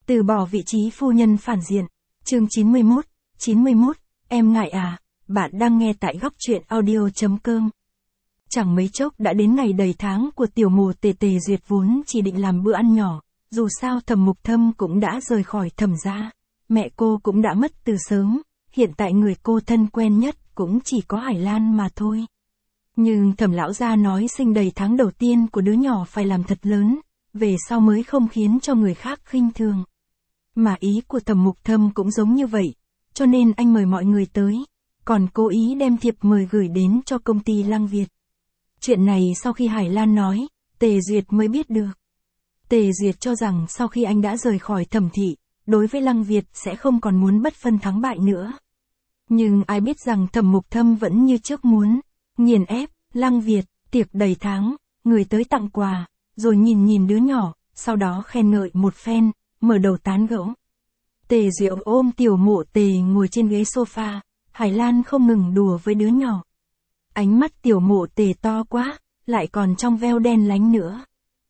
Từ bỏ vị trí phu nhân phản diện. Chương 91, em ngại à? Bạn đang nghe tại góc truyện audio.com. Chẳng mấy chốc đã đến ngày đầy tháng của tiểu mộ Tề. Tề Duyệt vốn chỉ định làm bữa ăn nhỏ, dù sao Thẩm Mục Thâm cũng đã rời khỏi Thẩm gia. Mẹ cô cũng đã mất từ sớm, hiện tại người cô thân quen nhất cũng chỉ có Hải Lan mà thôi. Nhưng Thẩm lão gia nói sinh đầy tháng đầu tiên của đứa nhỏ phải làm thật lớn, về sau mới không khiến cho người khác khinh thường. Mà ý của Thẩm Mục Thâm cũng giống như vậy, cho nên anh mời mọi người tới, còn cố ý đem thiệp mời gửi đến cho công ty Lăng Việt. Chuyện này sau khi Hải Lan nói, Tề Duyệt mới biết được. Tề Duyệt cho rằng sau khi anh đã rời khỏi Thẩm thị, đối với Lăng Việt sẽ không còn muốn bất phân thắng bại nữa. Nhưng ai biết rằng Thẩm Mục Thâm vẫn như trước muốn nghiền ép Lăng Việt, tiệc đầy tháng, người tới tặng quà, rồi nhìn đứa nhỏ, sau đó khen ngợi một phen, mở đầu tán gẫu. Tề Duyệt ôm tiểu mộ Tề ngồi trên ghế sofa, Hải Lan không ngừng đùa với đứa nhỏ. Ánh mắt tiểu mộ Tề to quá, lại còn trong veo đen lánh nữa.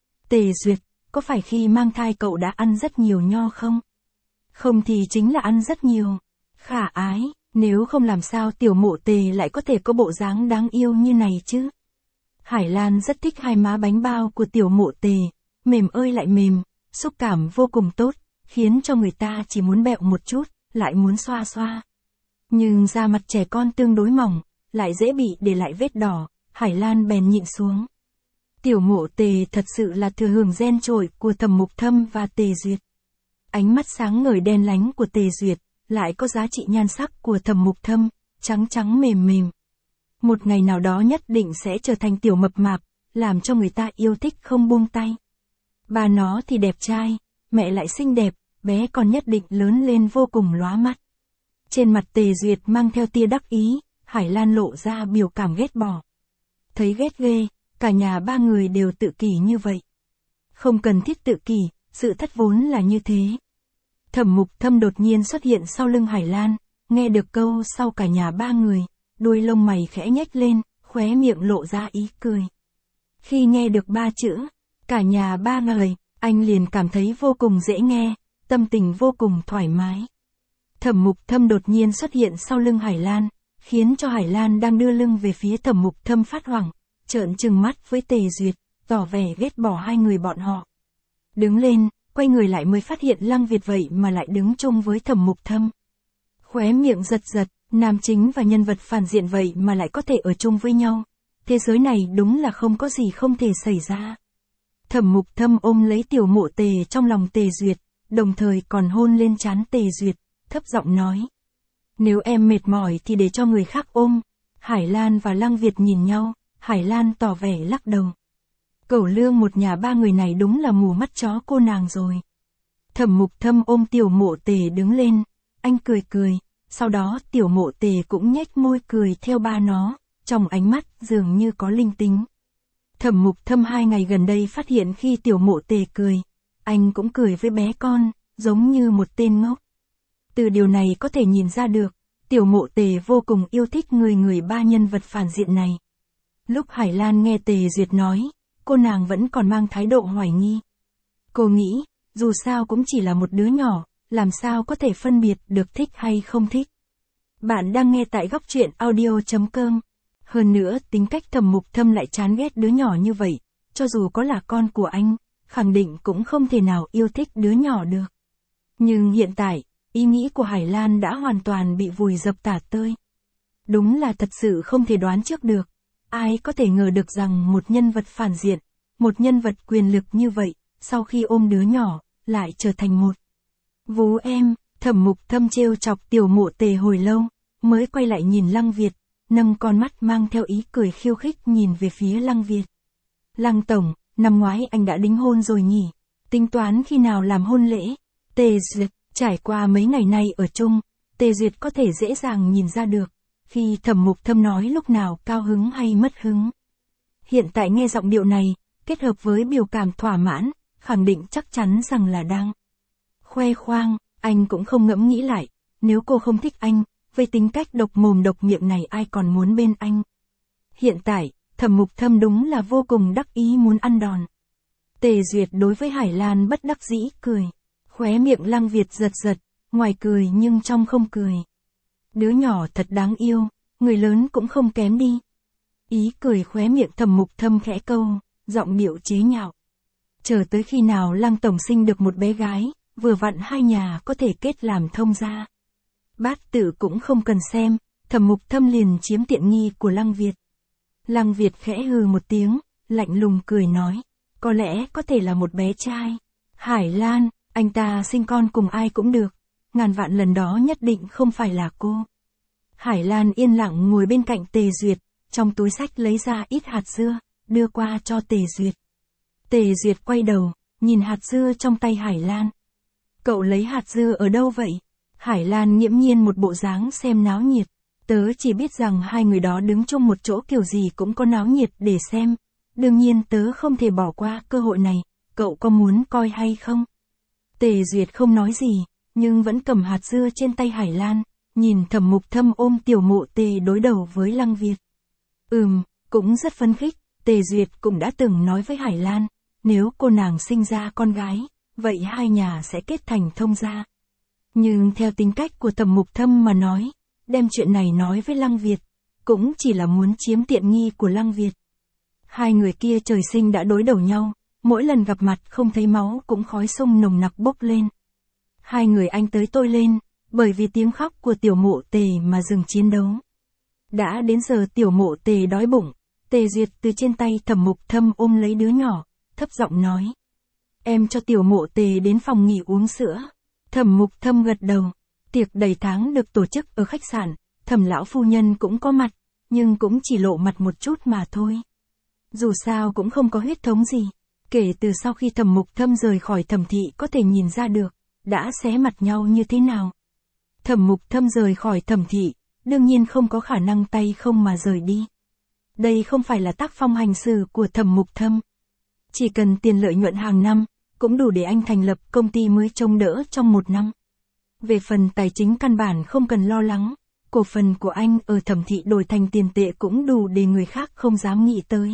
Tề Duyệt, có phải khi mang thai cậu đã ăn rất nhiều nho không? Không thì chính là ăn rất nhiều. Khả ái, nếu không làm sao tiểu mộ Tề lại có thể có bộ dáng đáng yêu như này chứ? Hải Lan rất thích hai má bánh bao của tiểu mộ Tề, mềm ơi lại mềm, xúc cảm vô cùng tốt, khiến cho người ta chỉ muốn bẹo một chút, lại muốn xoa xoa. Nhưng da mặt trẻ con tương đối mỏng, lại dễ bị để lại vết đỏ, Hải Lan bèn nhịn xuống. Tiểu mộ Tề thật sự là thừa hưởng gen trội của Thẩm Mục Thâm và Tề Duyệt. Ánh mắt sáng ngời đen lánh của Tề Duyệt, lại có giá trị nhan sắc của Thẩm Mục Thâm, trắng trắng mềm mềm. Một ngày nào đó nhất định sẽ trở thành tiểu mập mạp, làm cho người ta yêu thích không buông tay. Ba nó thì đẹp trai, mẹ lại xinh đẹp, bé con nhất định lớn lên vô cùng lóa mắt. Trên mặt Tề Duyệt mang theo tia đắc ý, Hải Lan lộ ra biểu cảm ghét bỏ. Thấy ghét ghê, cả nhà ba người đều tự kỷ như vậy. Không cần thiết tự kỷ, sự thất vốn là như thế. Thẩm Mục Thâm đột nhiên xuất hiện sau lưng Hải Lan, nghe được câu sau cả nhà ba người, đuôi lông mày khẽ nhếch lên, khóe miệng lộ ra ý cười. Khi nghe được ba chữ, cả nhà ba người, anh liền cảm thấy vô cùng dễ nghe, tâm tình vô cùng thoải mái. Thẩm Mục Thâm đột nhiên xuất hiện sau lưng Hải Lan, khiến cho Hải Lan đang đưa lưng về phía Thẩm Mục Thâm phát hoảng, trợn trừng mắt với Tề Duyệt, tỏ vẻ ghét bỏ hai người bọn họ. Đứng lên, quay người lại mới phát hiện Lăng Việt vậy mà lại đứng chung với Thẩm Mục Thâm. Khóe miệng giật giật, nam chính và nhân vật phản diện vậy mà lại có thể ở chung với nhau. Thế giới này đúng là không có gì không thể xảy ra. Thẩm Mục Thâm ôm lấy tiểu mộ Tề trong lòng Tề Duyệt, đồng thời còn hôn lên trán Tề Duyệt, thấp giọng nói. Nếu em mệt mỏi thì để cho người khác ôm. Hải Lan và Lăng Việt nhìn nhau, Hải Lan tỏ vẻ lắc đầu. Cẩu lương một nhà ba người này đúng là mù mắt chó cô nàng rồi. Thẩm Mục Thâm ôm tiểu mộ Tề đứng lên, anh cười cười, sau đó tiểu mộ Tề cũng nhếch môi cười theo ba nó, trong ánh mắt dường như có linh tính. Thẩm Mục Thâm 2 ngày gần đây phát hiện khi tiểu mộ Tề cười, anh cũng cười với bé con, giống như một tên ngốc. Từ điều này có thể nhìn ra được, tiểu mộ Tề vô cùng yêu thích người ba nhân vật phản diện này. Lúc Hải Lan nghe Tề Duyệt nói, cô nàng vẫn còn mang thái độ hoài nghi. Cô nghĩ, dù sao cũng chỉ là một đứa nhỏ, làm sao có thể phân biệt được thích hay không thích. Bạn đang nghe tại góc truyện audio.com. Hơn nữa tính cách Thẩm Mục Thâm lại chán ghét đứa nhỏ như vậy, cho dù có là con của anh, khẳng định cũng không thể nào yêu thích đứa nhỏ được. Nhưng hiện tại, ý nghĩ của Hải Lan đã hoàn toàn bị vùi dập tả tơi. Đúng là thật sự không thể đoán trước được. Ai có thể ngờ được rằng một nhân vật phản diện, một nhân vật quyền lực như vậy, sau khi ôm đứa nhỏ, lại trở thành một vú em. Thẩm Mục Thâm trêu chọc tiểu mộ Tề hồi lâu, mới quay lại nhìn Lăng Việt, nâng con mắt mang theo ý cười khiêu khích nhìn về phía Lăng Việt. Lăng tổng, năm ngoái anh đã đính hôn rồi nhỉ? Tính toán khi nào làm hôn lễ? Tề Duyệt, trải qua mấy ngày nay ở chung, Tề Duyệt có thể dễ dàng nhìn ra được, khi Thẩm Mục Thâm nói lúc nào cao hứng hay mất hứng. Hiện tại nghe giọng điệu này, kết hợp với biểu cảm thỏa mãn, khẳng định chắc chắn rằng là đang khoe khoang. Anh cũng không ngẫm nghĩ lại, nếu cô không thích anh, với tính cách độc mồm độc miệng này ai còn muốn bên anh. Hiện tại, Thẩm Mục Thâm đúng là vô cùng đắc ý muốn ăn đòn. Tề Duyệt đối với Hải Lan bất đắc dĩ cười. Khóe miệng Lăng Việt giật giật, ngoài cười nhưng trong không cười. Đứa nhỏ thật đáng yêu, người lớn cũng không kém đi. Ý cười khóe miệng Thẩm Mục Thâm khẽ câu, giọng điệu chế nhạo. Chờ tới khi nào Lăng tổng sinh được một bé gái, vừa vặn hai nhà có thể kết làm thông gia. Bát tự cũng không cần xem, Thẩm Mục Thâm liền chiếm tiện nghi của Lăng Việt. Lăng Việt khẽ hừ một tiếng, lạnh lùng cười nói, có lẽ có thể là một bé trai. Hải Lan, anh ta sinh con cùng ai cũng được, ngàn vạn lần đó nhất định không phải là cô. Hải Lan yên lặng ngồi bên cạnh Tề Duyệt, trong túi xách lấy ra ít hạt dưa, đưa qua cho Tề Duyệt. Tề Duyệt quay đầu, nhìn hạt dưa trong tay Hải Lan. Cậu lấy hạt dưa ở đâu vậy? Hải Lan nghiễm nhiên một bộ dáng xem náo nhiệt. Tớ chỉ biết rằng hai người đó đứng chung một chỗ kiểu gì cũng có náo nhiệt để xem. Đương nhiên tớ không thể bỏ qua cơ hội này, cậu có muốn coi hay không? Tề Duyệt không nói gì, nhưng vẫn cầm hạt dưa trên tay Hải Lan, nhìn Thẩm Mục Thâm ôm Tiểu Mộ Tề đối đầu với Lăng Việt. Cũng rất phấn khích, Tề Duyệt cũng đã từng nói với Hải Lan, nếu cô nàng sinh ra con gái, vậy hai nhà sẽ kết thành thông gia. Nhưng theo tính cách của Thẩm Mục Thâm mà nói, đem chuyện này nói với Lăng Việt, cũng chỉ là muốn chiếm tiện nghi của Lăng Việt. Hai người kia trời sinh đã đối đầu nhau, mỗi lần gặp mặt không thấy máu cũng khói sông nồng nặc bốc lên. Hai người anh tới tôi lên, bởi vì tiếng khóc của Tiểu Mộ Tề mà dừng chiến đấu. Đã đến giờ Tiểu Mộ Tề đói bụng, Tề Duyệt từ trên tay Thẩm Mục Thâm ôm lấy đứa nhỏ, thấp giọng nói. Em cho Tiểu Mộ Tề đến phòng nghỉ uống sữa. Thẩm Mục Thâm gật đầu. Tiệc đầy tháng được tổ chức ở khách sạn, Thẩm lão phu nhân cũng có mặt, nhưng cũng chỉ lộ mặt một chút mà thôi. Dù sao cũng không có huyết thống gì. Kể từ sau khi Thẩm Mục Thâm rời khỏi Thẩm thị có thể nhìn ra được, đã xé mặt nhau như thế nào. Thẩm Mục Thâm rời khỏi Thẩm thị, đương nhiên không có khả năng tay không mà rời đi. Đây không phải là tác phong hành xử của Thẩm Mục Thâm. Chỉ cần tiền lợi nhuận hàng năm, cũng đủ để anh thành lập công ty mới trông đỡ trong một năm. Về phần tài chính căn bản không cần lo lắng, cổ phần của anh ở Thẩm thị đổi thành tiền tệ cũng đủ để người khác không dám nghĩ tới.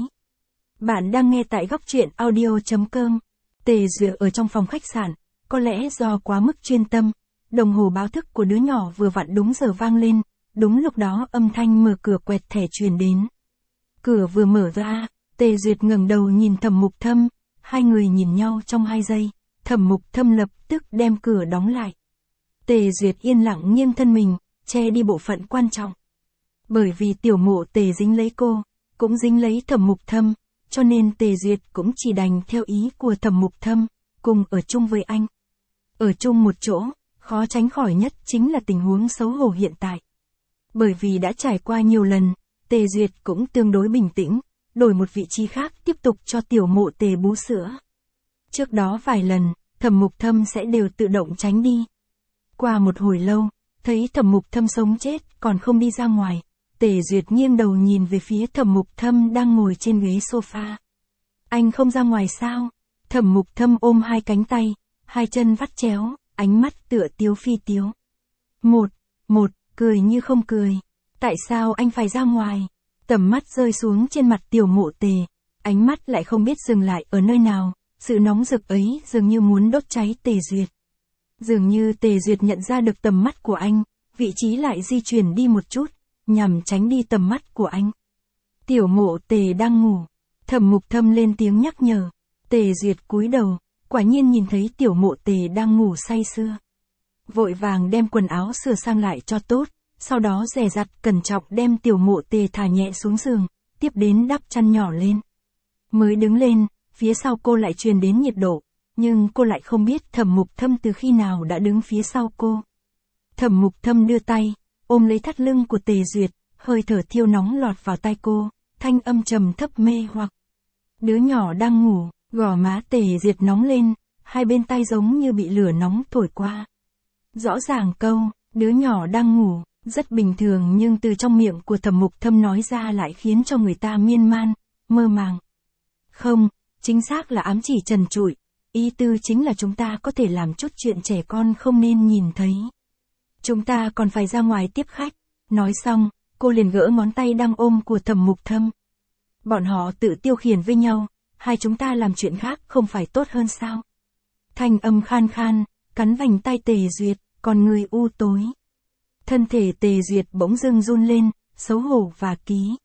Bạn đang nghe tại góc truyện audio.com. Tề Duyệt ở trong phòng khách sạn, có lẽ do quá mức chuyên tâm, đồng hồ báo thức của đứa nhỏ vừa vặn đúng giờ vang lên, đúng lúc đó âm thanh mở cửa quẹt thẻ truyền đến. Cửa vừa mở ra, Tề Duyệt ngẩng đầu nhìn Thẩm Mục Thâm, hai người nhìn nhau trong 2 giây, Thẩm Mục Thâm lập tức đem cửa đóng lại. Tề Duyệt yên lặng nghiêng thân mình, che đi bộ phận quan trọng. Bởi vì Tiểu Mộ Tề dính lấy cô, cũng dính lấy Thẩm Mục Thâm, cho nên Tề Duyệt cũng chỉ đành theo ý của Thẩm Mục Thâm, cùng ở chung với anh. Ở chung một chỗ, khó tránh khỏi nhất chính là tình huống xấu hổ hiện tại. Bởi vì đã trải qua nhiều lần, Tề Duyệt cũng tương đối bình tĩnh, đổi một vị trí khác tiếp tục cho Tiểu Mộ Tề bú sữa. Trước đó vài lần, Thẩm Mục Thâm sẽ đều tự động tránh đi. Qua một hồi lâu, thấy Thẩm Mục Thâm sống chết còn không đi ra ngoài, Tề Duyệt nghiêng đầu nhìn về phía Thẩm Mục Thâm đang ngồi trên ghế sofa. Anh không ra ngoài sao? Thẩm Mục Thâm ôm hai cánh tay, hai chân vắt chéo, ánh mắt tựa tiếu phi tiếu. Một, cười như không cười. Tại sao anh phải ra ngoài? Tầm mắt rơi xuống trên mặt Tiểu Mộ Tề, ánh mắt lại không biết dừng lại ở nơi nào, sự nóng rực ấy dường như muốn đốt cháy Tề Duyệt. Dường như Tề Duyệt nhận ra được tầm mắt của anh, vị trí lại di chuyển đi một chút, nhằm tránh đi tầm mắt của anh. Tiểu Mộ Tề đang ngủ. Thẩm Mục Thâm lên tiếng nhắc nhở. Tề Duyệt cúi đầu, quả nhiên nhìn thấy Tiểu Mộ Tề đang ngủ say sưa. Vội vàng đem quần áo sửa sang lại cho tốt, sau đó dè dặt cẩn trọng đem Tiểu Mộ Tề thả nhẹ xuống giường, tiếp đến đắp chăn nhỏ lên. Mới đứng lên, phía sau cô lại truyền đến nhiệt độ, nhưng cô lại không biết Thẩm Mục Thâm từ khi nào đã đứng phía sau cô. Thẩm Mục Thâm đưa tay, ôm lấy thắt lưng của Tề Duyệt, hơi thở thiêu nóng lọt vào tai cô, thanh âm trầm thấp mê hoặc. Đứa nhỏ đang ngủ, gò má Tề Duyệt nóng lên, hai bên tay giống như bị lửa nóng thổi qua. Rõ ràng câu, đứa nhỏ đang ngủ, rất bình thường nhưng từ trong miệng của Thẩm Mục Thâm nói ra lại khiến cho người ta miên man, mơ màng. Không, chính xác là ám chỉ trần trụi, ý tư chính là chúng ta có thể làm chút chuyện trẻ con không nên nhìn thấy. Chúng ta còn phải ra ngoài tiếp khách. Nói xong, cô liền gỡ ngón tay đang ôm của Thẩm Mục Thâm. Bọn họ tự tiêu khiển với nhau, hai chúng ta làm chuyện khác không phải tốt hơn sao? Thanh âm khan khan, cắn vành tai Tề Duyệt, con người u tối. Thân thể Tề Duyệt bỗng dưng run lên, xấu hổ và ký.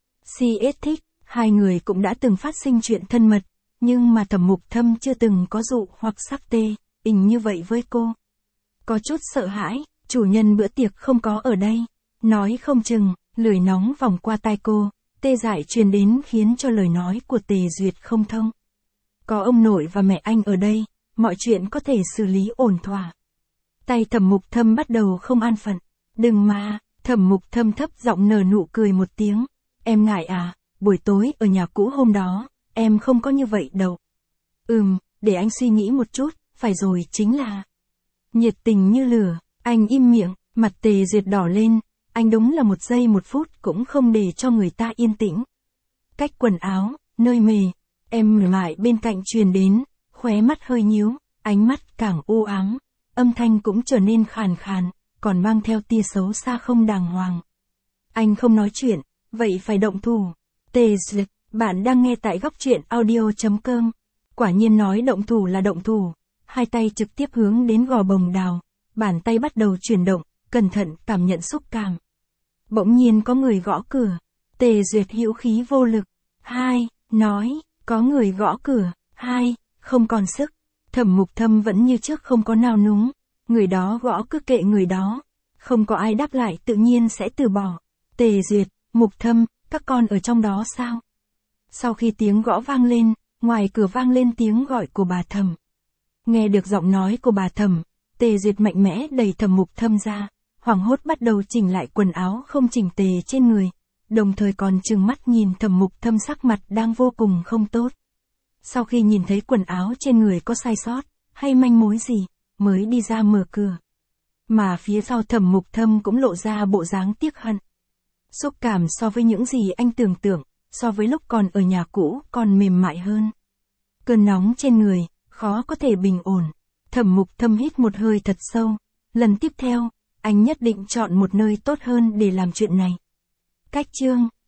CS thích, hai người cũng đã từng phát sinh chuyện thân mật, nhưng mà Thẩm Mục Thâm chưa từng có dụ hoặc sắc tê, ình như vậy với cô. Có chút sợ hãi, chủ nhân bữa tiệc không có ở đây. Nói không chừng, lưỡi nóng vòng qua tai cô, tê dại truyền đến khiến cho lời nói của Tề Duyệt không thông. Có ông nội và mẹ anh ở đây, mọi chuyện có thể xử lý ổn thỏa. Tay Thẩm Mục Thâm bắt đầu không an phận. Đừng mà, Thẩm Mục Thâm thấp giọng nở nụ cười một tiếng. Em ngại à, buổi tối ở nhà cũ hôm đó, em không có như vậy đâu. Để anh suy nghĩ một chút, phải rồi chính là... Nhiệt tình như lửa, anh im miệng, mặt Tề Duyệt đỏ lên, anh đúng là 1 giây 1 phút cũng không để cho người ta yên tĩnh. Cách quần áo, nơi mề, em mềm mại bên cạnh truyền đến, khóe mắt hơi nhíu, ánh mắt càng u ám, âm thanh cũng trở nên khàn khàn, còn mang theo tia xấu xa không đàng hoàng. Anh không nói chuyện, vậy phải động thủ. Tề Duyệt, bạn đang nghe tại góc truyện audio.com. Quả nhiên nói động thủ là động thủ, hai tay trực tiếp hướng đến gò bồng đào, bàn tay bắt đầu chuyển động, cẩn thận cảm nhận xúc cảm. Bỗng nhiên có người gõ cửa, Tề Duyệt hữu khí vô lực, nói, có người gõ cửa, không còn sức. Thẩm Mục Thâm vẫn như trước không có nào núng, người đó gõ cứ kệ người đó, không có ai đáp lại tự nhiên sẽ từ bỏ. Tề Duyệt, Mục Thâm, các con ở trong đó sao? Sau khi tiếng gõ vang lên, ngoài cửa vang lên tiếng gọi của bà Thẩm. Nghe được giọng nói của bà Thẩm, Tề Duyệt mạnh mẽ đẩy Thẩm Mục Thâm ra, hoảng hốt bắt đầu chỉnh lại quần áo không chỉnh tề trên người, đồng thời còn trừng mắt nhìn Thẩm Mục Thâm sắc mặt đang vô cùng không tốt. Sau khi nhìn thấy quần áo trên người có sai sót, hay manh mối gì, mới đi ra mở cửa. Mà phía sau Thẩm Mục Thâm cũng lộ ra bộ dáng tiếc hận. Xúc cảm so với những gì anh tưởng tượng, so với lúc còn ở nhà cũ còn mềm mại hơn. Cơn nóng trên người, khó có thể bình ổn. Thẩm Mục Thâm hít một hơi thật sâu. Lần tiếp theo, anh nhất định chọn một nơi tốt hơn để làm chuyện này. Cách chương